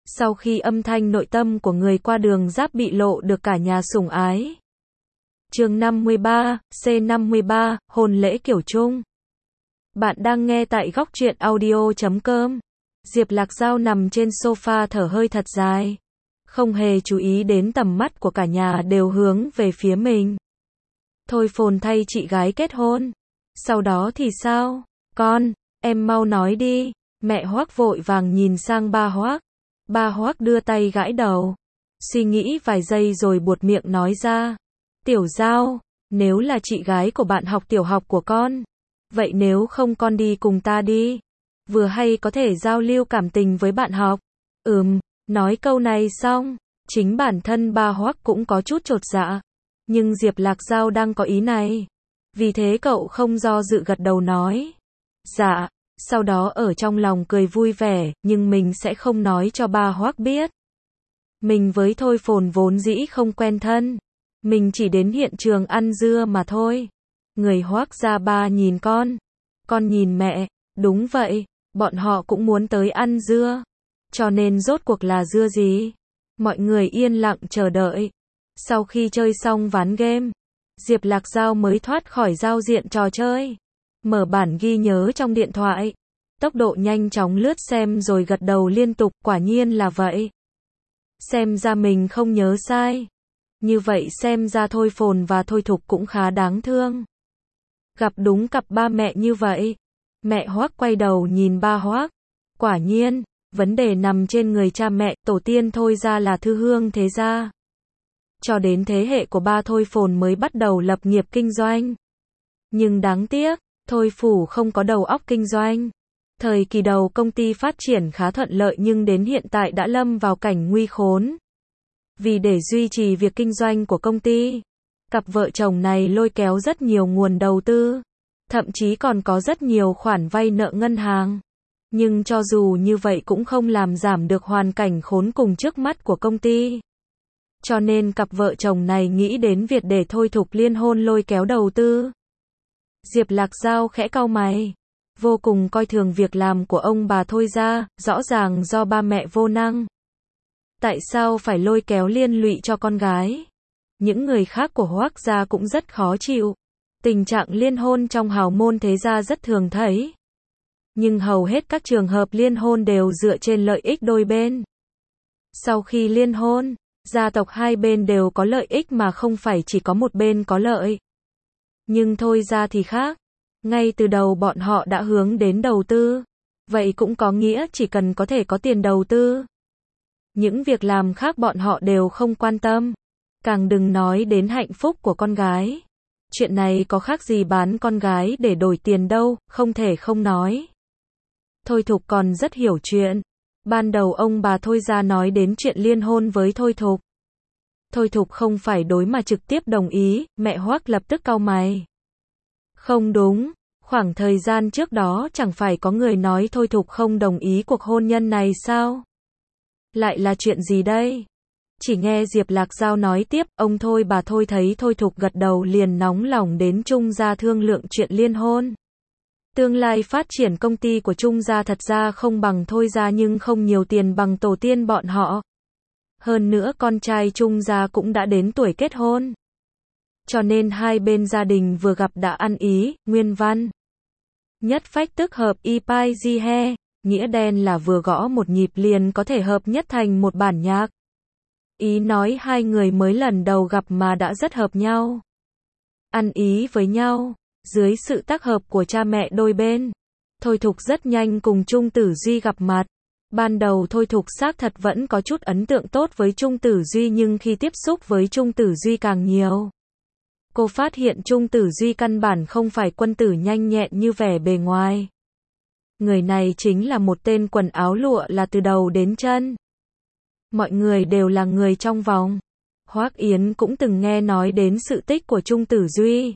Sau khi âm thanh nội tâm của người qua đường giáp bị lộ được cả nhà sủng ái. Chương 53, C53, hôn lễ kiểu Trung. Bạn đang nghe tại góc truyện audio.com. Diệp Lạc Giao nằm trên sofa thở hơi thật dài, không hề chú ý đến tầm mắt của cả nhà đều hướng về phía mình. Thôi Phồn thay chị gái kết hôn. Sau đó thì sao? Con, em mau nói đi. Mẹ Hoác vội vàng nhìn sang ba Hoác. Ba Hoác đưa tay gãi đầu, suy nghĩ vài giây rồi buột miệng nói ra. Tiểu Giao, nếu là chị gái của bạn học tiểu học của con, vậy nếu không con đi cùng ta đi. Vừa hay có thể giao lưu cảm tình với bạn học. Nói câu này xong, chính bản thân ba Hoác cũng có chút chột dạ. Nhưng Diệp Lạc Giao đang có ý này. Vì thế cậu không do dự gật đầu nói. Dạ, sau đó ở trong lòng cười vui vẻ, nhưng mình sẽ không nói cho ba Hoác biết. Mình với Thôi Phồn vốn dĩ không quen thân. Mình chỉ đến hiện trường ăn dưa mà thôi. Người Hoác gia ba nhìn con nhìn mẹ, đúng vậy, bọn họ cũng muốn tới ăn dưa. Cho nên rốt cuộc là dưa gì? Mọi người yên lặng chờ đợi. Sau khi chơi xong ván game, Diệp Lạc Giao mới thoát khỏi giao diện trò chơi. Mở bản ghi nhớ trong điện thoại. Tốc độ nhanh chóng lướt xem rồi gật đầu liên tục, quả nhiên là vậy. Xem ra mình không nhớ sai. Như vậy xem ra Thôi Phồn và Thôi Thục cũng khá đáng thương. Gặp đúng cặp ba mẹ như vậy. Mẹ Hoác quay đầu nhìn ba Hoác. Quả nhiên, vấn đề nằm trên người cha mẹ, tổ tiên Thôi gia là thư hương thế gia. Cho đến thế hệ của ba Thôi Phồn mới bắt đầu lập nghiệp kinh doanh. Nhưng đáng tiếc, Thôi Phủ không có đầu óc kinh doanh. Thời kỳ đầu công ty phát triển khá thuận lợi nhưng đến hiện tại đã lâm vào cảnh nguy khốn. Vì để duy trì việc kinh doanh của công ty, cặp vợ chồng này lôi kéo rất nhiều nguồn đầu tư, thậm chí còn có rất nhiều khoản vay nợ ngân hàng. Nhưng cho dù như vậy cũng không làm giảm được hoàn cảnh khốn cùng trước mắt của công ty. Cho nên cặp vợ chồng này nghĩ đến việc để Thôi Thục liên hôn lôi kéo đầu tư. Diệp Lạc Giao khẽ cau mày, vô cùng coi thường việc làm của ông bà Thôi gia, rõ ràng do ba mẹ vô năng. Tại sao phải lôi kéo liên lụy cho con gái? Những người khác của Hoác gia cũng rất khó chịu. Tình trạng liên hôn trong hào môn thế gia rất thường thấy. Nhưng hầu hết các trường hợp liên hôn đều dựa trên lợi ích đôi bên. Sau khi liên hôn, gia tộc hai bên đều có lợi ích mà không phải chỉ có một bên có lợi. Nhưng Thôi gia thì khác. Ngay từ đầu bọn họ đã hướng đến đầu tư. Vậy cũng có nghĩa chỉ cần có thể có tiền đầu tư. Những việc làm khác bọn họ đều không quan tâm. Càng đừng nói đến hạnh phúc của con gái. Chuyện này có khác gì bán con gái để đổi tiền đâu, không thể không nói. Thôi Thục còn rất hiểu chuyện. Ban đầu ông bà Thôi gia nói đến chuyện liên hôn với Thôi Thục. Thôi Thục không phải đối mà trực tiếp đồng ý, mẹ Hoác lập tức cau mày. Không đúng, khoảng thời gian trước đó chẳng phải có người nói Thôi Thục không đồng ý cuộc hôn nhân này sao? Lại là chuyện gì đây? Chỉ nghe Diệp Lạc Giao nói tiếp, ông Thôi bà Thôi thấy Thôi Thục gật đầu liền nóng lòng đến Trung gia thương lượng chuyện liên hôn. Tương lai phát triển công ty của Trung gia thật ra không bằng Thôi gia nhưng không nhiều tiền bằng tổ tiên bọn họ. Hơn nữa con trai Trung gia cũng đã đến tuổi kết hôn. Cho nên hai bên gia đình vừa gặp đã ăn ý, nguyên văn. Nhất phách tức hợp y pai di he, nghĩa đen là vừa gõ một nhịp liền có thể hợp nhất thành một bản nhạc. Ý nói hai người mới lần đầu gặp mà đã rất hợp nhau. Ăn ý với nhau, dưới sự tác hợp của cha mẹ đôi bên. Thôi Thục rất nhanh cùng Trung Tử Duy gặp mặt. Ban đầu Thôi Thục xác thật vẫn có chút ấn tượng tốt với Trung Tử Duy nhưng khi tiếp xúc với Trung Tử Duy càng nhiều. Cô phát hiện Trung Tử Duy căn bản không phải quân tử nhanh nhẹn như vẻ bề ngoài. Người này chính là một tên quần áo lụa là từ đầu đến chân. Mọi người đều là người trong vòng. Hoác Yến cũng từng nghe nói đến sự tích của Trung Tử Duy.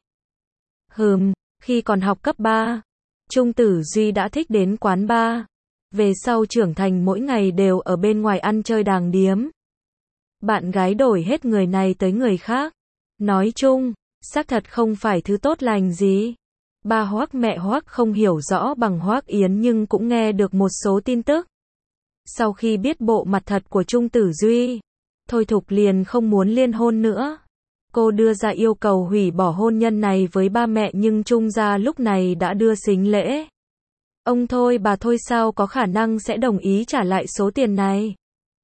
Khi còn học cấp 3, Trung Tử Duy đã thích đến quán bar. Về sau trưởng thành mỗi ngày đều ở bên ngoài ăn chơi đàng điếm. Bạn gái đổi hết người này tới người khác. Nói chung, xác thật không phải thứ tốt lành gì. Ba Hoác mẹ Hoác không hiểu rõ bằng Hoác Yến nhưng cũng nghe được một số tin tức. Sau khi biết bộ mặt thật của Chung Tử Duy, Thôi Thục liền không muốn liên hôn nữa. Cô đưa ra yêu cầu hủy bỏ hôn nhân này với ba mẹ nhưng Chung gia lúc này đã đưa sính lễ. Ông Thôi bà Thôi sao có khả năng sẽ đồng ý trả lại số tiền này.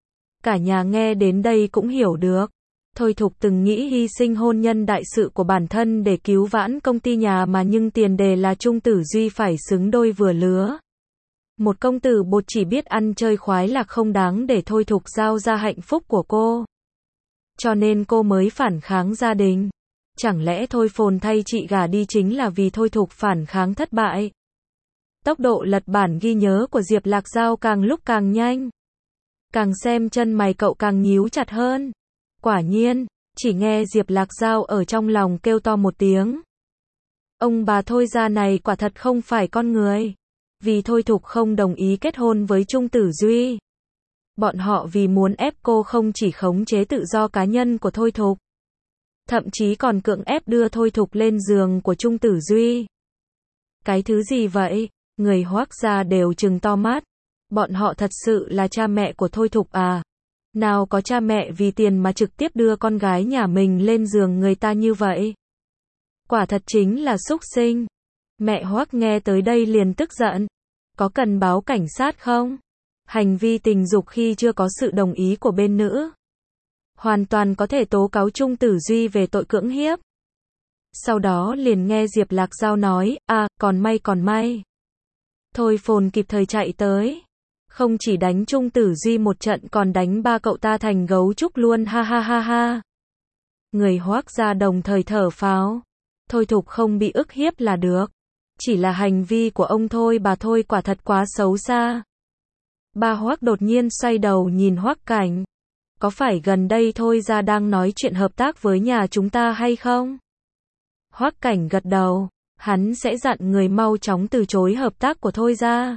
Cả nhà nghe đến đây cũng hiểu được. Thôi Thục từng nghĩ hy sinh hôn nhân đại sự của bản thân để cứu vãn công ty nhà mà nhưng tiền đề là Chung Tử Duy phải xứng đôi vừa lứa. Một công tử bột chỉ biết ăn chơi khoái lạc không đáng để Thôi Thục giao ra hạnh phúc của cô. Cho nên cô mới phản kháng gia đình. Chẳng lẽ Thôi Phồn thay chị gả đi chính là vì Thôi Thục phản kháng thất bại? Tốc độ lật bản ghi nhớ của Diệp Lạc Giao càng lúc càng nhanh. Càng xem chân mày cậu càng nhíu chặt hơn. Quả nhiên, chỉ nghe Diệp Lạc Giao ở trong lòng kêu to một tiếng. Ông bà Thôi gia này quả thật không phải con người. Vì Thôi Thục không đồng ý kết hôn với Chung Tử Duy. Bọn họ vì muốn ép cô không chỉ khống chế tự do cá nhân của Thôi Thục, thậm chí còn cưỡng ép đưa Thôi Thục lên giường của Chung Tử Duy. Cái thứ gì vậy? Người Hoắc gia đều trừng to mắt. Bọn họ thật sự là cha mẹ của Thôi Thục à? Nào có cha mẹ vì tiền mà trực tiếp đưa con gái nhà mình lên giường người ta như vậy? Quả thật chính là súc sinh. Mẹ Hoắc nghe tới đây liền tức giận. Có cần báo cảnh sát không? Hành vi tình dục khi chưa có sự đồng ý của bên nữ. Hoàn toàn có thể tố cáo Chung Tử Duy về tội cưỡng hiếp. Sau đó liền nghe Diệp Lạc Giao nói, còn may. Thôi Phồn kịp thời chạy tới. Không chỉ đánh Chung Tử Duy một trận còn đánh ba cậu ta thành gấu trúc luôn ha ha ha ha. Người Hoắc gia đồng thời thở phào. Thôi Thục không bị ức hiếp là được. Chỉ là hành vi của ông Thôi bà Thôi quả thật quá xấu xa. Ba Hoắc đột nhiên xoay đầu nhìn Hoắc Cảnh. Có phải gần đây Thôi gia đang nói chuyện hợp tác với nhà chúng ta hay không? Hoắc Cảnh gật đầu. Hắn sẽ dặn người mau chóng từ chối hợp tác của Thôi gia.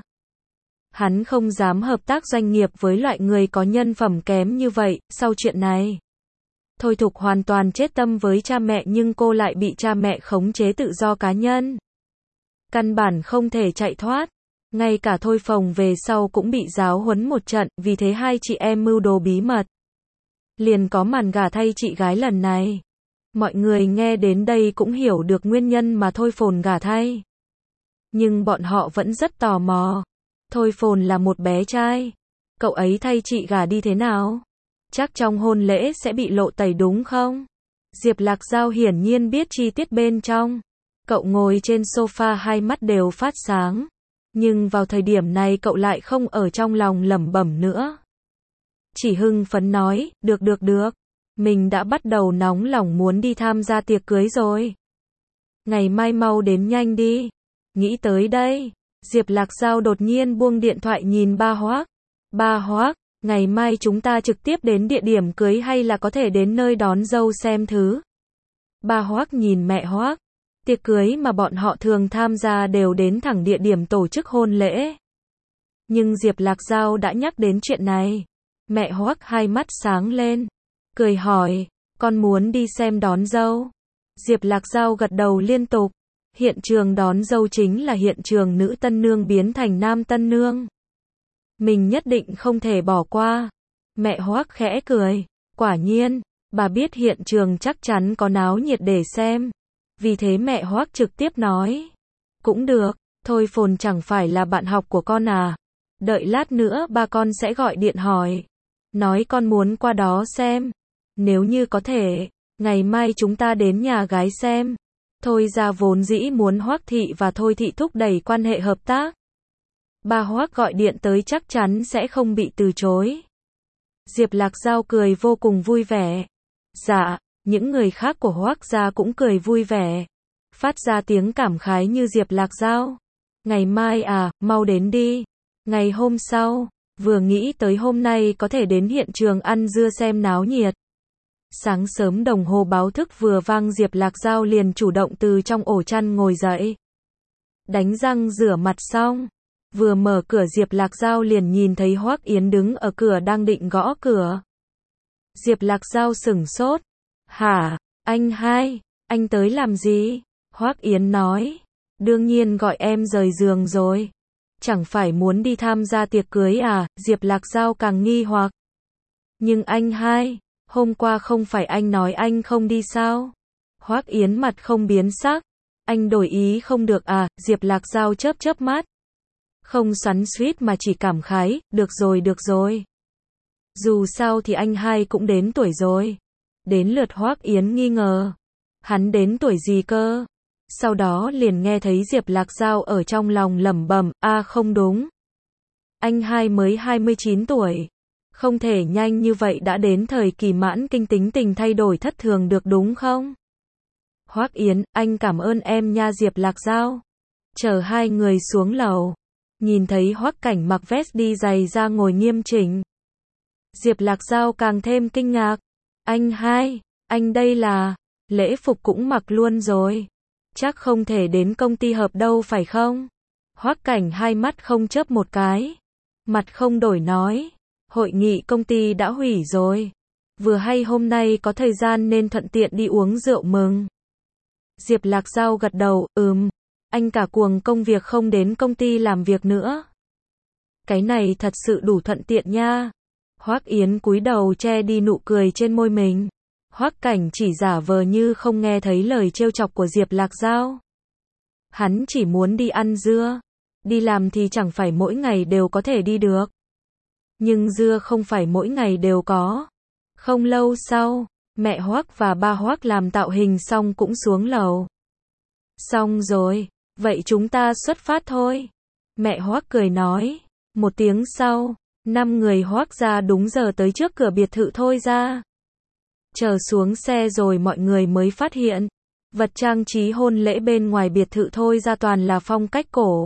Hắn không dám hợp tác doanh nghiệp với loại người có nhân phẩm kém như vậy. Sau chuyện này, Thôi Thục hoàn toàn chết tâm với cha mẹ nhưng cô lại bị cha mẹ khống chế tự do cá nhân. Căn bản không thể chạy thoát. Ngay cả Thôi Phồng về sau cũng bị giáo huấn một trận, vì thế hai chị em mưu đồ bí mật. Liền có màn gả thay chị gái lần này. Mọi người nghe đến đây cũng hiểu được nguyên nhân mà Thôi Phồn gả thay. Nhưng bọn họ vẫn rất tò mò. Thôi Phồn là một bé trai. Cậu ấy thay chị gả đi thế nào? Chắc trong hôn lễ sẽ bị lộ tẩy đúng không? Diệp Lạc Giao hiển nhiên biết chi tiết bên trong. Cậu ngồi trên sofa hai mắt đều phát sáng. Nhưng vào thời điểm này cậu lại không ở trong lòng lẩm bẩm nữa. Chỉ hưng phấn nói, được. Mình đã bắt đầu nóng lòng muốn đi tham gia tiệc cưới rồi. Ngày mai mau đến nhanh đi. Nghĩ tới đây, Diệp Lạc Giao đột nhiên buông điện thoại nhìn ba Hoắc. Ba Hoắc, ngày mai chúng ta trực tiếp đến địa điểm cưới hay là có thể đến nơi đón dâu xem thứ? Ba Hoắc nhìn mẹ Hoắc. Tiệc cưới mà bọn họ thường tham gia đều đến thẳng địa điểm tổ chức hôn lễ. Nhưng Diệp Lạc Giao đã nhắc đến chuyện này. Mẹ Hoắc hai mắt sáng lên. Cười hỏi, con muốn đi xem đón dâu? Diệp Lạc Giao gật đầu liên tục. Hiện trường đón dâu chính là hiện trường nữ tân nương biến thành nam tân nương. Mình nhất định không thể bỏ qua. Mẹ Hoắc khẽ cười. Quả nhiên, bà biết hiện trường chắc chắn có náo nhiệt để xem. Vì thế mẹ Hoắc trực tiếp nói. Cũng được, Thôi Phồn chẳng phải là bạn học của con à? Đợi lát nữa ba con sẽ gọi điện hỏi. Nói con muốn qua đó xem. Nếu như có thể, ngày mai chúng ta đến nhà gái xem. Thôi ra vốn dĩ muốn Hoắc thị và Thôi thị thúc đẩy quan hệ hợp tác. Ba Hoắc gọi điện tới chắc chắn sẽ không bị từ chối. Diệp Lạc Giao cười vô cùng vui vẻ. Dạ, những người khác của Hoắc gia cũng cười vui vẻ. Phát ra tiếng cảm khái như Diệp Lạc Giao. Ngày mai à, mau đến đi. Ngày hôm sau, vừa nghĩ tới hôm nay có thể đến hiện trường ăn dưa xem náo nhiệt. Sáng sớm đồng hồ báo thức vừa vang Diệp Lạc Giao liền chủ động từ trong ổ chăn ngồi dậy. Đánh răng rửa mặt xong. Vừa mở cửa Diệp Lạc Giao liền nhìn thấy Hoắc Yến đứng ở cửa đang định gõ cửa. Diệp Lạc Giao sửng sốt. Hả, anh hai, anh tới làm gì? Hoắc Yến nói. Đương nhiên gọi em rời giường rồi. Chẳng phải muốn đi tham gia tiệc cưới à, Diệp Lạc Giao càng nghi hoặc. Nhưng anh hai, hôm qua không phải anh nói anh không đi sao? Hoắc Yến mặt không biến sắc. Anh đổi ý không được à, Diệp Lạc Giao chớp chớp mắt. Không xoắn xuýt mà chỉ cảm khái, được rồi. Dù sao thì anh hai cũng đến tuổi rồi. Đến lượt Hoắc Yến nghi ngờ. Hắn đến tuổi gì cơ? Sau đó liền nghe thấy Diệp Lạc Giao ở trong lòng lẩm bẩm, không đúng. Anh hai mới 29 tuổi. Không thể nhanh như vậy đã đến thời kỳ mãn kinh, tính tình thay đổi thất thường được đúng không? Hoắc Yến, anh cảm ơn em nha Diệp Lạc Giao. Chờ hai người xuống lầu. Nhìn thấy Hoắc Cảnh mặc vest đi giày ra ngồi nghiêm chỉnh. Diệp Lạc Giao càng thêm kinh ngạc. Anh hai, anh đây là, lễ phục cũng mặc luôn rồi. Chắc không thể đến công ty họp đâu phải không? Hoắc Cảnh hai mắt không chớp một cái. Mặt không đổi nói. Hội nghị công ty đã hủy rồi. Vừa hay hôm nay có thời gian nên thuận tiện đi uống rượu mừng. Diệp Lạc Giao gật đầu, anh cả cuồng công việc không đến công ty làm việc nữa. Cái này thật sự đủ thuận tiện nha. Hoắc Yến cúi đầu che đi nụ cười trên môi mình. Hoắc Cảnh chỉ giả vờ như không nghe thấy lời trêu chọc của Diệp Lạc Giao. Hắn chỉ muốn đi ăn dưa. Đi làm thì chẳng phải mỗi ngày đều có thể đi được. Nhưng dưa không phải mỗi ngày đều có. Không lâu sau, mẹ Hoắc và ba Hoắc làm tạo hình xong cũng xuống lầu. Xong rồi, vậy chúng ta xuất phát thôi. Mẹ Hoắc cười nói. Một tiếng sau, 5 người Hoắc gia đúng giờ tới trước cửa biệt thự Thôi Gia. Chờ xuống xe rồi mọi người mới phát hiện, vật trang trí hôn lễ bên ngoài biệt thự Thôi Gia toàn là phong cách cổ.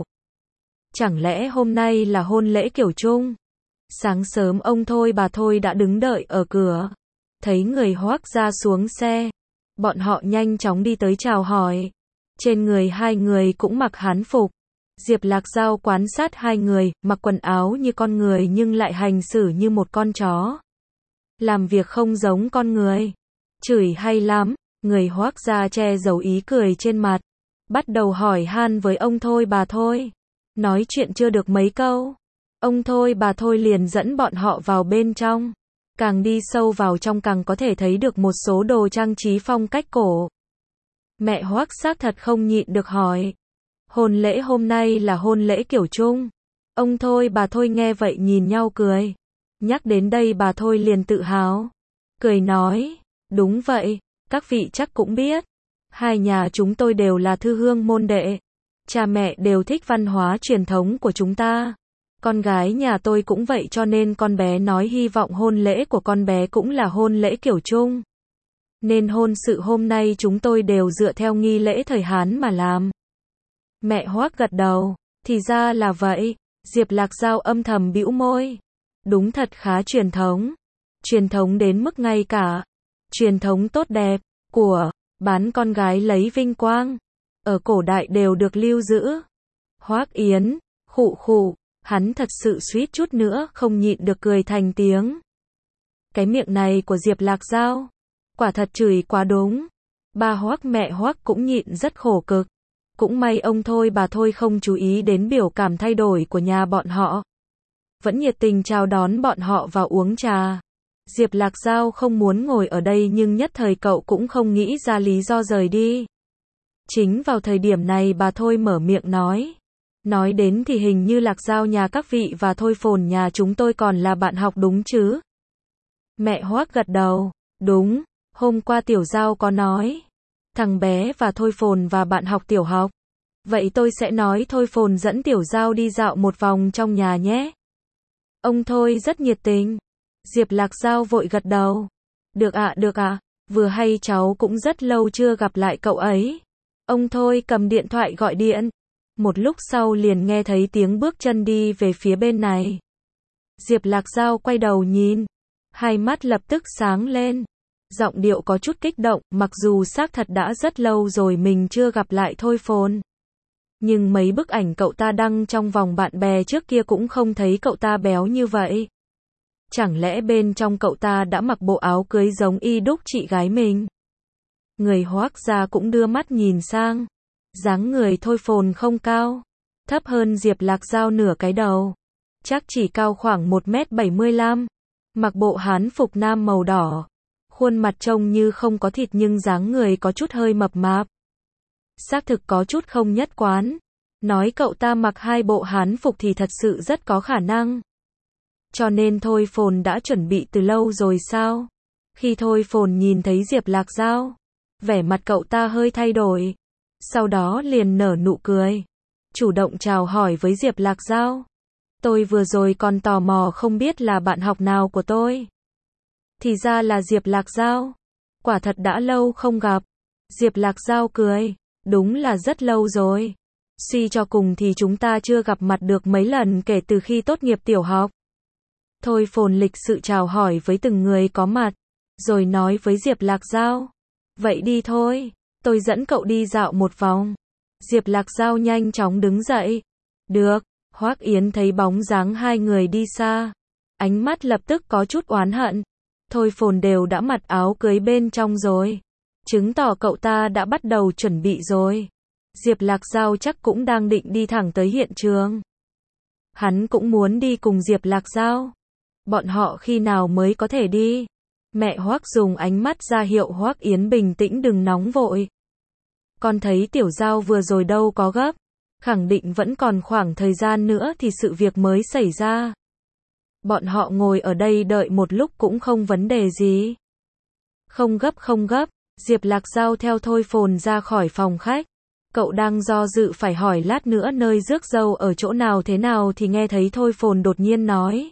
Chẳng lẽ hôm nay là hôn lễ kiểu Trung? Sáng sớm ông Thôi bà Thôi đã đứng đợi ở cửa. Thấy người Hoắc gia xuống xe, bọn họ nhanh chóng đi tới chào hỏi. Trên người hai người cũng mặc hán phục. Diệp Lạc Giao quan sát hai người, mặc quần áo như con người nhưng lại hành xử như một con chó. Làm việc không giống con người. Chửi hay lắm, người Hoắc gia che giấu ý cười trên mặt. Bắt đầu hỏi han với ông Thôi bà Thôi. Nói chuyện chưa được mấy câu. Ông Thôi bà Thôi liền dẫn bọn họ vào bên trong. Càng đi sâu vào trong càng có thể thấy được một số đồ trang trí phong cách cổ. Mẹ Hoắc xác thật không nhịn được hỏi. Hôn lễ hôm nay là hôn lễ kiểu Trung. Ông Thôi bà Thôi nghe vậy nhìn nhau cười. Nhắc đến đây bà Thôi liền tự hào. Cười nói, đúng vậy, các vị chắc cũng biết. Hai nhà chúng tôi đều là thư hương môn đệ. Cha mẹ đều thích văn hóa truyền thống của chúng ta. Con gái nhà tôi cũng vậy cho nên con bé nói hy vọng hôn lễ của con bé cũng là hôn lễ kiểu Trung. Nên hôn sự hôm nay chúng tôi đều dựa theo nghi lễ thời Hán mà làm. Mẹ Hoắc gật đầu, thì ra là vậy. Diệp Lạc Giao âm thầm bĩu môi. Đúng thật khá truyền thống. Truyền thống đến mức ngay cả truyền thống tốt đẹp của bán con gái lấy vinh quang ở cổ đại đều được lưu giữ. Hoắc Yến, khụ khụ, hắn thật sự suýt chút nữa không nhịn được cười thành tiếng. Cái miệng này của Diệp Lạc Giao, quả thật chửi quá đúng. Ba Hoắc mẹ Hoắc cũng nhịn rất khổ cực. Cũng may ông Thôi bà Thôi không chú ý đến biểu cảm thay đổi của nhà bọn họ. Vẫn nhiệt tình chào đón bọn họ vào uống trà. Diệp Lạc Giao không muốn ngồi ở đây nhưng nhất thời cậu cũng không nghĩ ra lý do rời đi. Chính vào thời điểm này bà Thôi mở miệng nói. Nói đến thì hình như Lạc Giao nhà các vị và Thôi Phồn nhà chúng tôi còn là bạn học đúng chứ? Mẹ Hoắc gật đầu. Đúng, hôm qua Tiểu Giao có nói. Thằng bé và Thôi Phồn và bạn học tiểu học. Vậy tôi sẽ nói Thôi Phồn dẫn Tiểu Giao đi dạo một vòng trong nhà nhé. Ông Thôi rất nhiệt tình. Diệp Lạc Giao vội gật đầu. Được ạ, vừa hay cháu cũng rất lâu chưa gặp lại cậu ấy. Ông Thôi cầm điện thoại gọi điện. Một lúc sau liền nghe thấy tiếng bước chân đi về phía bên này. Diệp Lạc Giao quay đầu nhìn. Hai mắt lập tức sáng lên. Giọng điệu có chút kích động, mặc dù xác thật đã rất lâu rồi mình chưa gặp lại Thôi Phồn. Nhưng mấy bức ảnh cậu ta đăng trong vòng bạn bè trước kia cũng không thấy cậu ta béo như vậy. Chẳng lẽ bên trong cậu ta đã mặc bộ áo cưới giống y đúc chị gái mình? Người Hoắc gia cũng đưa mắt nhìn sang. Dáng người Thôi Phồn không cao. thấp hơn Diệp Lạc Giao nửa cái đầu. Chắc chỉ cao khoảng 1m75, mặc bộ hán phục nam màu đỏ. Khuôn mặt trông như không có thịt nhưng dáng người có chút hơi mập mạp. Xác thực có chút không nhất quán. Nói cậu ta mặc hai bộ hán phục thì thật sự rất có khả năng. Cho nên Thôi Phồn đã chuẩn bị từ lâu rồi sao? Khi Thôi Phồn nhìn thấy Diệp Lạc Giao, vẻ mặt cậu ta hơi thay đổi. Sau đó liền nở nụ cười. Chủ động chào hỏi với Diệp Lạc Giao. Tôi vừa rồi còn tò mò không biết là bạn học nào của tôi. Thì ra là Diệp Lạc Giao. Quả thật đã lâu không gặp. Diệp Lạc Giao cười. Đúng là rất lâu rồi. Suy cho cùng thì chúng ta chưa gặp mặt được mấy lần kể từ khi tốt nghiệp tiểu học. Thôi Phồn lịch sự chào hỏi với từng người có mặt. Rồi nói với Diệp Lạc Giao. Vậy đi thôi. Tôi dẫn cậu đi dạo một vòng. Diệp Lạc Giao nhanh chóng đứng dậy. Được. Hoắc Yến thấy bóng dáng hai người đi xa. Ánh mắt lập tức có chút oán hận. Thôi Phồn đều đã mặc áo cưới bên trong rồi. Chứng tỏ cậu ta đã bắt đầu chuẩn bị rồi. Diệp Lạc Giao chắc cũng đang định đi thẳng tới hiện trường. Hắn cũng muốn đi cùng Diệp Lạc Giao. Bọn họ khi nào mới có thể đi? Mẹ Hoắc dùng ánh mắt ra hiệu Hoắc Yến bình tĩnh đừng nóng vội. Con thấy Tiểu Giao vừa rồi đâu có gấp. Khẳng định vẫn còn khoảng thời gian nữa thì sự việc mới xảy ra. Bọn họ ngồi ở đây đợi một lúc cũng không vấn đề gì. Không gấp. Diệp Lạc Giao theo Thôi Phồn ra khỏi phòng khách. Cậu đang do dự phải hỏi lát nữa nơi rước dâu ở chỗ nào thế nào thì nghe thấy Thôi Phồn đột nhiên nói.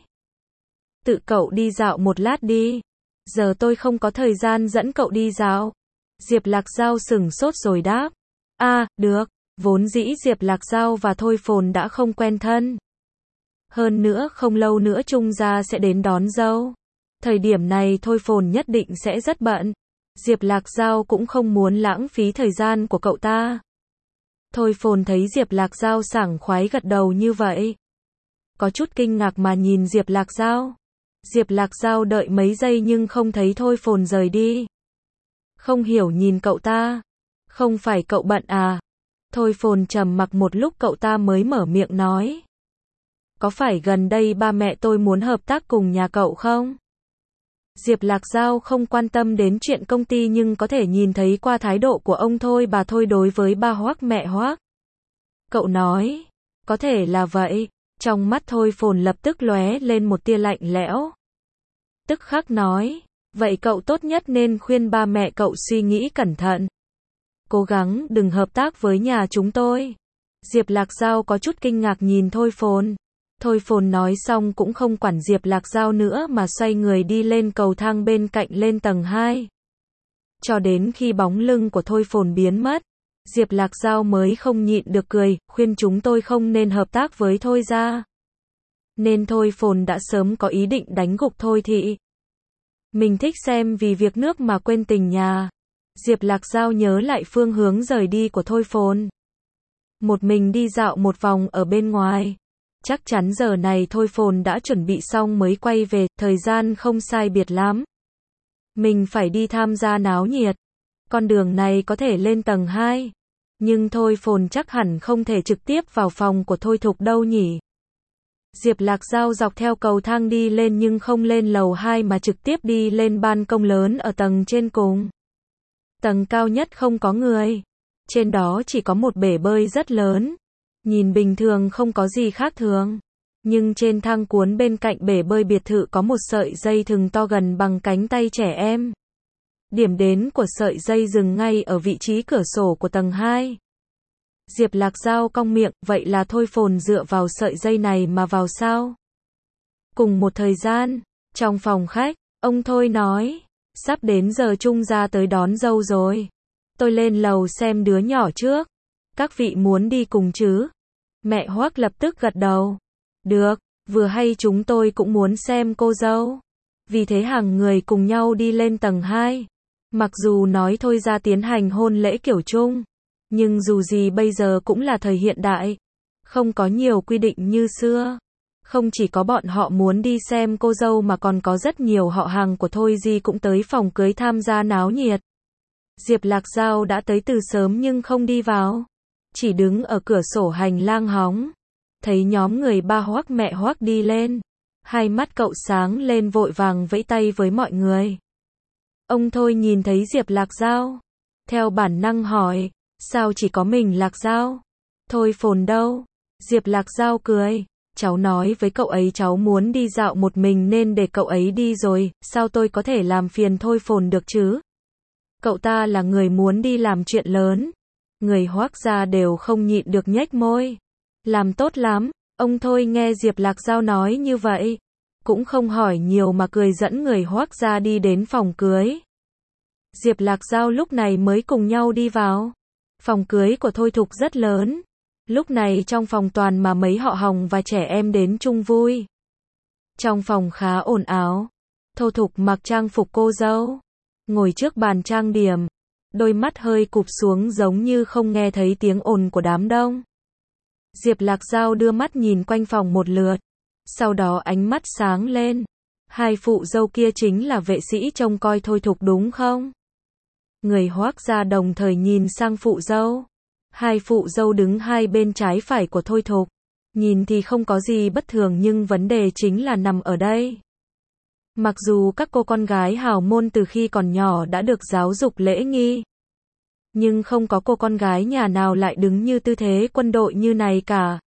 Tự cậu đi dạo một lát đi. Giờ tôi không có thời gian dẫn cậu đi dạo. Diệp Lạc Giao sửng sốt rồi đáp. Được. Vốn dĩ Diệp Lạc Giao và Thôi Phồn đã không quen thân. Hơn nữa không lâu nữa Trung gia sẽ đến đón dâu. Thời điểm này Thôi Phồn nhất định sẽ rất bận. Diệp Lạc Giao cũng không muốn lãng phí thời gian của cậu ta. Thôi Phồn thấy Diệp Lạc Giao sảng khoái gật đầu như vậy. Có chút kinh ngạc mà nhìn Diệp Lạc Giao. Diệp Lạc Giao đợi mấy giây nhưng không thấy Thôi Phồn rời đi. Không hiểu nhìn cậu ta. Không phải cậu bận à? Thôi Phồn trầm mặc một lúc cậu ta mới mở miệng nói. Có phải gần đây ba mẹ tôi muốn hợp tác cùng nhà cậu không? Diệp Lạc Giao không quan tâm đến chuyện công ty nhưng có thể nhìn thấy qua thái độ của ông Thôi bà Thôi đối với ba Hoắc mẹ Hoắc. Cậu nói, có thể là vậy. Trong mắt Thôi Phồn lập tức lóe lên một tia lạnh lẽo. Tức khắc nói, vậy cậu tốt nhất nên khuyên ba mẹ cậu suy nghĩ cẩn thận. Cố gắng đừng hợp tác với nhà chúng tôi. Diệp Lạc Giao có chút kinh ngạc nhìn Thôi Phồn. Thôi Phồn nói xong cũng không quản Diệp Lạc Giao nữa mà xoay người đi lên cầu thang bên cạnh lên tầng 2. Cho đến khi bóng lưng của Thôi Phồn biến mất, Diệp Lạc Giao mới không nhịn được cười, khuyên chúng tôi không nên hợp tác với Thôi gia. Nên Thôi Phồn đã sớm có ý định đánh gục Thôi thị. Mình thích xem vì việc nước mà quên tình nhà. Diệp Lạc Giao nhớ lại phương hướng rời đi của Thôi Phồn. Một mình đi dạo một vòng ở bên ngoài. Chắc chắn giờ này Thôi Phồn đã chuẩn bị xong mới quay về, thời gian không sai biệt lắm. Mình phải đi tham gia náo nhiệt. Con đường này có thể lên tầng 2. Nhưng Thôi Phồn chắc hẳn không thể trực tiếp vào phòng của Thôi Thục đâu nhỉ. Diệp Lạc Giao dọc theo cầu thang đi lên nhưng không lên lầu 2 mà trực tiếp đi lên ban công lớn ở tầng trên cùng. Tầng cao nhất không có người. Trên đó chỉ có một bể bơi rất lớn. Nhìn bình thường không có gì khác thường. Nhưng trên thang cuốn bên cạnh bể bơi biệt thự có một sợi dây thừng to gần bằng cánh tay trẻ em. Điểm đến của sợi dây dừng ngay ở vị trí cửa sổ của tầng 2. Diệp Lạc Giao cong miệng, vậy là Thôi Phồn dựa vào sợi dây này mà vào sao? Cùng một thời gian, trong phòng khách, ông Thôi nói, sắp đến giờ Trung gia tới đón dâu rồi. Tôi lên lầu xem đứa nhỏ trước. Các vị muốn đi cùng chứ? Mẹ Hoắc lập tức gật đầu. Được, vừa hay chúng tôi cũng muốn xem cô dâu. Vì thế hàng người cùng nhau đi lên tầng 2. Mặc dù nói Thôi ra tiến hành hôn lễ kiểu Trung, nhưng dù gì bây giờ cũng là thời hiện đại. Không có nhiều quy định như xưa. Không chỉ có bọn họ muốn đi xem cô dâu mà còn có rất nhiều họ hàng của Thôi Di cũng tới phòng cưới tham gia náo nhiệt. Diệp Lạc Giao đã tới từ sớm nhưng không đi vào. Chỉ đứng ở cửa sổ hành lang hóng. thấy nhóm người ba Hoắc mẹ Hoắc đi lên. Hai mắt cậu sáng lên vội vàng vẫy tay với mọi người. Ông Thôi nhìn thấy Diệp Lạc Dao. Theo bản năng hỏi, sao chỉ có mình Lạc Dao? Thôi Phồn đâu? Diệp Lạc Dao cười. Cháu nói với cậu ấy cháu muốn đi dạo một mình nên để cậu ấy đi rồi, sao tôi có thể làm phiền Thôi Phồn được chứ? Cậu ta là người muốn đi làm chuyện lớn. Người Hoắc gia đều không nhịn được nhếch môi. Làm tốt lắm, ông Thôi nghe Diệp Lạc Dao nói như vậy. Cũng không hỏi nhiều mà cười dẫn người Hoắc gia đi đến phòng cưới. Diệp Lạc Dao lúc này mới cùng nhau đi vào. Phòng cưới của Thôi Thục rất lớn. Lúc này trong phòng toàn mà mấy họ Hồng và trẻ em đến chung vui. Trong phòng khá ồn ào. Thôi Thục mặc trang phục cô dâu. Ngồi trước bàn trang điểm. Đôi mắt hơi cụp xuống giống như không nghe thấy tiếng ồn của đám đông. Diệp Lạc Dao đưa mắt nhìn quanh phòng một lượt. Sau đó ánh mắt sáng lên. Hai phụ dâu kia chính là vệ sĩ trông coi Thôi Thục đúng không? Người Hoắc gia đồng thời nhìn sang phụ dâu. Hai phụ dâu đứng hai bên trái phải của Thôi Thục. Nhìn thì không có gì bất thường nhưng vấn đề chính là nằm ở đây. Mặc dù các cô con gái hào môn từ khi còn nhỏ đã được giáo dục lễ nghi. Nhưng không có cô con gái nhà nào lại đứng như tư thế quân đội như này cả.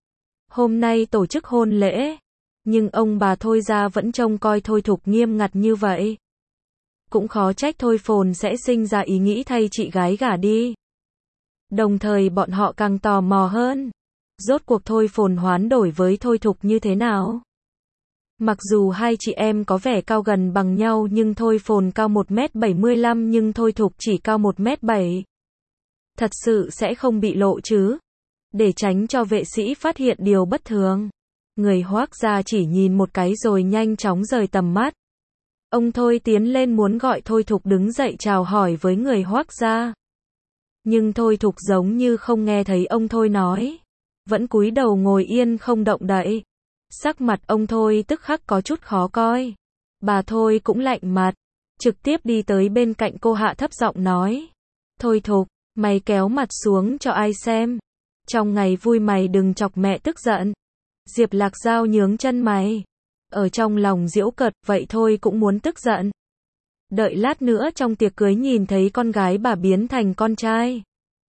Hôm nay tổ chức hôn lễ. Nhưng ông bà Thôi gia vẫn trông coi Thôi Thục nghiêm ngặt như vậy. Cũng khó trách Thôi Phồn sẽ sinh ra ý nghĩ thay chị gái gả đi. Đồng thời bọn họ càng tò mò hơn. Rốt cuộc Thôi Phồn hoán đổi với Thôi Thục như thế nào? Mặc dù hai chị em có vẻ cao gần bằng nhau nhưng Thôi Phồn cao 1m75 nhưng Thôi Thục chỉ cao 1m7. Thật sự sẽ không bị lộ chứ? Để tránh cho vệ sĩ phát hiện điều bất thường. Người Hoắc gia chỉ nhìn một cái rồi nhanh chóng rời tầm mắt. Ông Thôi tiến lên muốn gọi Thôi Thục đứng dậy chào hỏi với người Hoắc gia. Nhưng Thôi Thục giống như không nghe thấy ông Thôi nói. Vẫn cúi đầu ngồi yên không động đậy. Sắc mặt ông Thôi tức khắc có chút khó coi. Bà Thôi cũng lạnh mặt. Trực tiếp đi tới bên cạnh cô hạ thấp giọng nói. Thôi Thục, mày kéo mặt xuống cho ai xem. Trong ngày vui mày đừng chọc mẹ tức giận. Diệp Lạc Dao nhướng chân mày. Ở trong lòng giễu cợt, vậy thôi cũng muốn tức giận. Đợi lát nữa trong tiệc cưới nhìn thấy con gái bà biến thành con trai.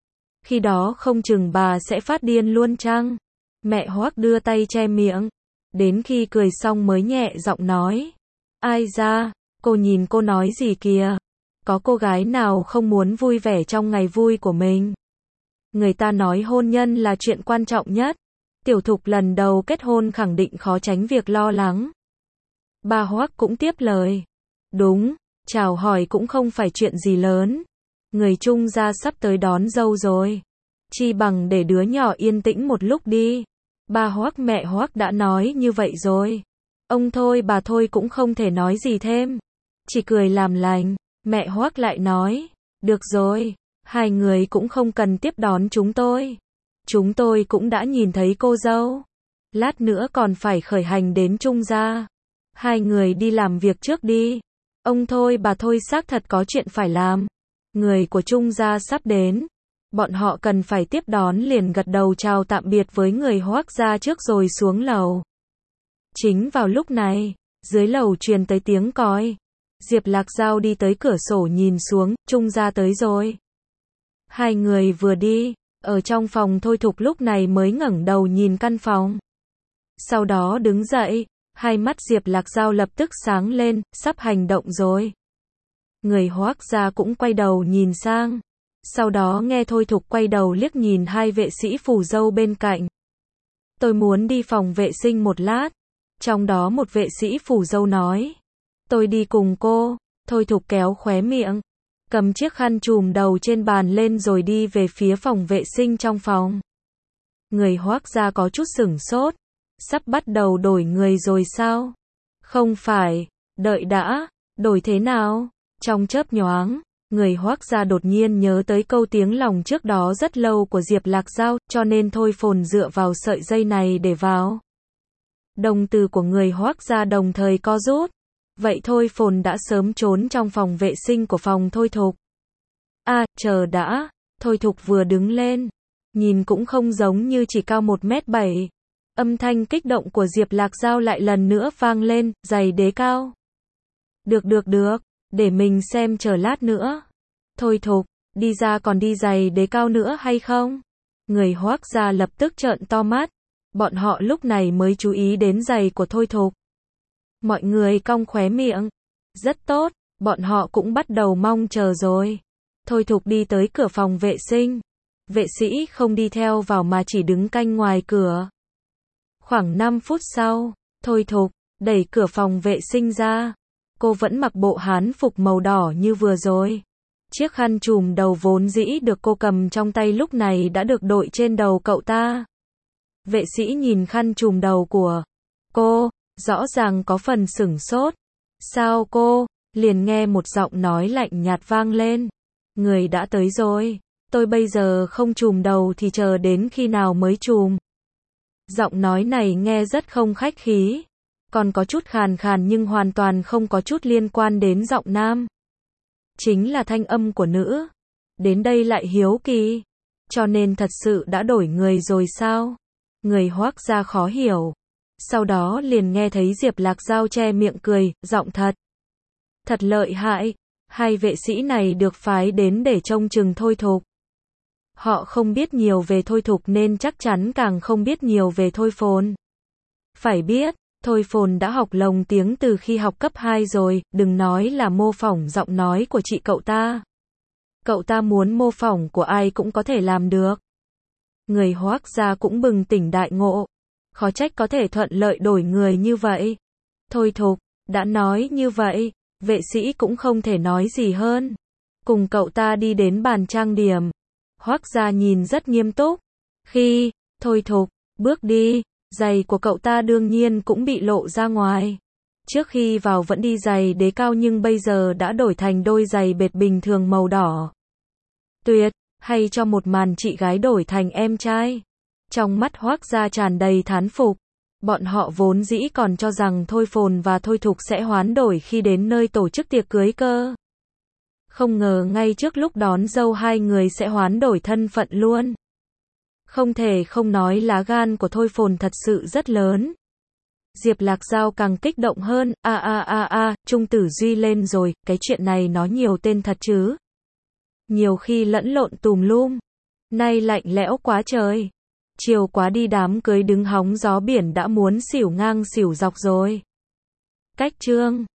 Khi đó không chừng bà sẽ phát điên luôn chăng? Mẹ Hoắc đưa tay che miệng. Đến khi cười xong mới nhẹ giọng nói. Ai ra, cô nhìn cô nói gì kìa? Có cô gái nào không muốn vui vẻ trong ngày vui của mình? Người ta nói hôn nhân là chuyện quan trọng nhất. Tiểu Thục lần đầu kết hôn khẳng định khó tránh việc lo lắng. Bà Hoắc cũng tiếp lời. Đúng, chào hỏi cũng không phải chuyện gì lớn. Người Trung gia sắp tới đón dâu rồi. Chi bằng để đứa nhỏ yên tĩnh một lúc đi. Bà Hoắc mẹ Hoắc đã nói như vậy rồi. Ông Thôi bà Thôi cũng không thể nói gì thêm. Chỉ cười làm lành. Mẹ Hoắc lại nói. Được rồi, hai người cũng không cần tiếp đón chúng tôi. Chúng tôi cũng đã nhìn thấy cô dâu. Lát nữa còn phải khởi hành đến Trung gia. Hai người đi làm việc trước đi. Ông Thôi bà Thôi xác thật có chuyện phải làm. Người của Trung gia sắp đến. Bọn họ cần phải tiếp đón liền gật đầu chào tạm biệt với người Hoắc gia trước rồi xuống lầu. Chính vào lúc này, dưới lầu truyền tới tiếng còi. Diệp Lạc Dao đi tới cửa sổ nhìn xuống, Trung gia tới rồi. Hai người vừa đi, ở trong phòng Thôi Thục lúc này mới ngẩng đầu nhìn căn phòng. Sau đó đứng dậy, hai mắt Diệp Lạc Dao lập tức sáng lên, sắp hành động rồi. Người Hoắc gia cũng quay đầu nhìn sang. Sau đó nghe Thôi Thục quay đầu liếc nhìn hai vệ sĩ phù dâu bên cạnh. Tôi muốn đi phòng vệ sinh một lát. Trong đó một vệ sĩ phù dâu nói. Tôi đi cùng cô. Thôi Thục kéo khóe miệng. Cầm chiếc khăn trùm đầu trên bàn lên rồi đi về phía phòng vệ sinh trong phòng. Người Hoắc gia có chút sửng sốt. Sắp bắt đầu đổi người rồi sao? Không phải, đợi đã, đổi thế nào? Trong chớp nhoáng, người Hoắc gia đột nhiên nhớ tới câu tiếng lòng trước đó rất lâu của Diệp Lạc Dao, cho nên Thôi Phồn dựa vào sợi dây này để vào. Đồng tử của người Hoắc gia đồng thời co rút. Vậy Thôi Phồn đã sớm trốn trong phòng vệ sinh của phòng Thôi Thục. Chờ đã. Thôi Thục vừa đứng lên. Nhìn cũng không giống như chỉ cao 1m7. Âm thanh kích động của Diệp Lạc Giao lại lần nữa vang lên, giày đế cao. Được, để mình xem chờ lát nữa. Thôi Thục, đi ra còn đi giày đế cao nữa hay không? Người Hoác gia lập tức trợn to mắt. Bọn họ lúc này mới chú ý đến giày của Thôi Thục. Mọi người cong khóe miệng. Rất tốt, bọn họ cũng bắt đầu mong chờ rồi. Thôi Thục đi tới cửa phòng vệ sinh. Vệ sĩ không đi theo vào mà chỉ đứng canh ngoài cửa. Khoảng 5 phút sau, Thôi Thục đẩy cửa phòng vệ sinh ra. Cô vẫn mặc bộ hán phục màu đỏ như vừa rồi. Chiếc khăn trùm đầu vốn dĩ được cô cầm trong tay lúc này đã được đội trên đầu cậu ta. Vệ sĩ nhìn khăn trùm đầu của cô, rõ ràng có phần sửng sốt. Sao cô? Liền nghe một giọng nói lạnh nhạt vang lên. Người đã tới rồi. Tôi bây giờ không trùm đầu thì chờ đến khi nào mới trùm. Giọng nói này nghe rất không khách khí. Còn có chút khàn khàn nhưng hoàn toàn không có chút liên quan đến giọng nam. Chính là thanh âm của nữ. Đến đây lại hiếu kỳ. Cho nên thật sự đã đổi người rồi sao? Người Hoác gia khó hiểu. Sau đó liền nghe thấy Diệp Lạc Giao che miệng cười, giọng thật. Thật lợi hại. Hai vệ sĩ này được phái đến để trông chừng Thôi Thục. Họ không biết nhiều về Thôi Thục nên chắc chắn càng không biết nhiều về Thôi Phồn. Phải biết, Thôi Phồn đã học lồng tiếng từ khi học cấp 2 rồi, đừng nói là mô phỏng giọng nói của chị cậu ta. Cậu ta muốn mô phỏng của ai cũng có thể làm được. Người Hoác gia cũng bừng tỉnh đại ngộ. Khó trách có thể thuận lợi đổi người như vậy. Thôi Thục, đã nói như vậy, vệ sĩ cũng không thể nói gì hơn. Cùng cậu ta đi đến bàn trang điểm. Hoác gia nhìn rất nghiêm túc. Khi Thôi Thục bước đi, giày của cậu ta đương nhiên cũng bị lộ ra ngoài. Trước khi vào vẫn đi giày đế cao nhưng bây giờ đã đổi thành đôi giày bệt bình thường màu đỏ. Tuyệt, hay cho một màn chị gái đổi thành em trai. Trong mắt Hoác gia tràn đầy thán phục. Bọn họ vốn dĩ còn cho rằng Thôi Phồn và Thôi Thục sẽ hoán đổi khi đến nơi tổ chức tiệc cưới cơ. Không ngờ ngay trước lúc đón dâu hai người sẽ hoán đổi thân phận luôn. Không thể không nói lá gan của Thôi Phồn thật sự rất lớn. Diệp Lạc Giao càng kích động hơn, Trung Tử Duy lên rồi, cái chuyện này nó nhiều tên thật chứ. Nhiều khi lẫn lộn tùm lum. Nay lạnh lẽo quá trời. Chiều quá đi đám cưới đứng hóng gió biển đã muốn xỉu ngang xỉu dọc rồi. Cách chương